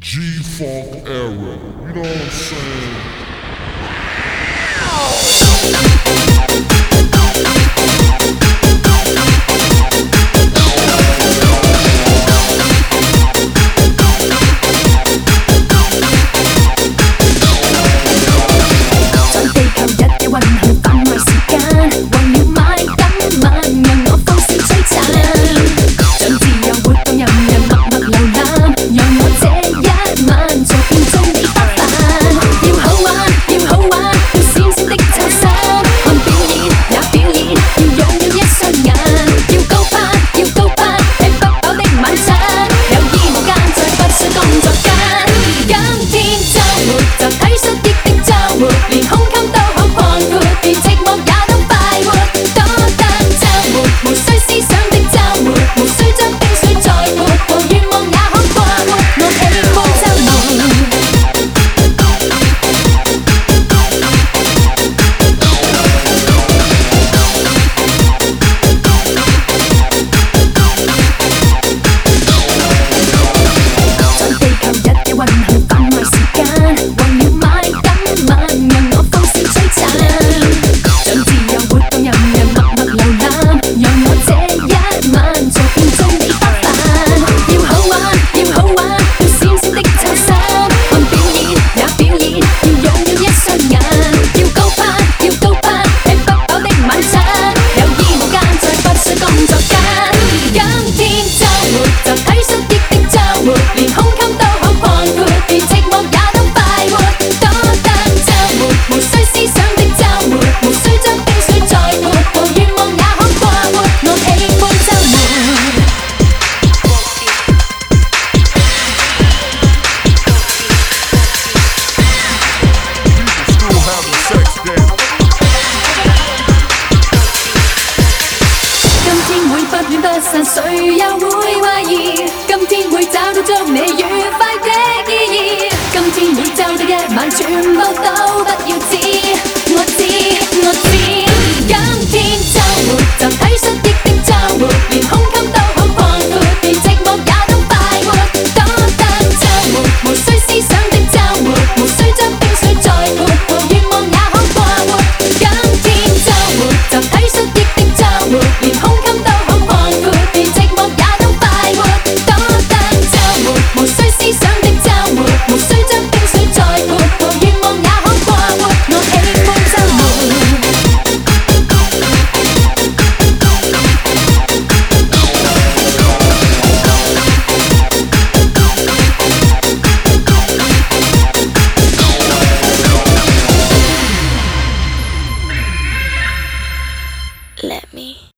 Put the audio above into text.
G-Funk era, you know what I'm saying? 誰又會懷疑？今天會找到祝你愉快的意義。今天每週的一晚，全部都不要知。我知，我知。今天週末就體恤亦的週末，連胸襟都好寬闊，連寂寞也都快活。多得週末，無需思想的週末，無需將冰水再潑，和願望也可過活。今天週末就體恤亦的週末，連胸襟都好寬闊。無需思想的週末，無需將冰水再潑，和願望也可過活。我喜歡週末。Let me